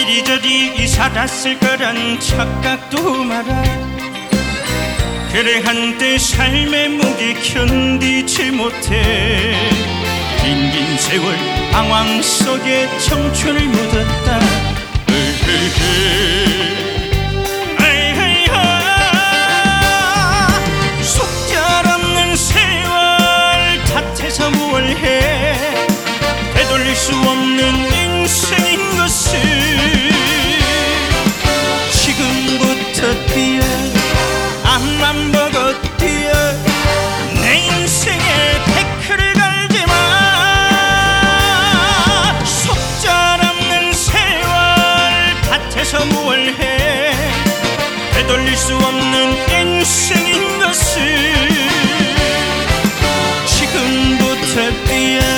이리저리 살았을 거란 착각도 마라. 그래 한때 삶의 무게 견디지 못해 긴긴 세월 방황 속에 청춘을 묻었다. 속절없는 세월 탓해서 뭘 해. 되돌릴 수 없는 인생인 것을 지금부터 뛰어 앞만 보고 뛰어. 내 인생에 태클을 걸지마. 속절없는 세월 탓해서 뭘 해. 되돌릴 수 없는 인생인 것을 지금부터 뛰어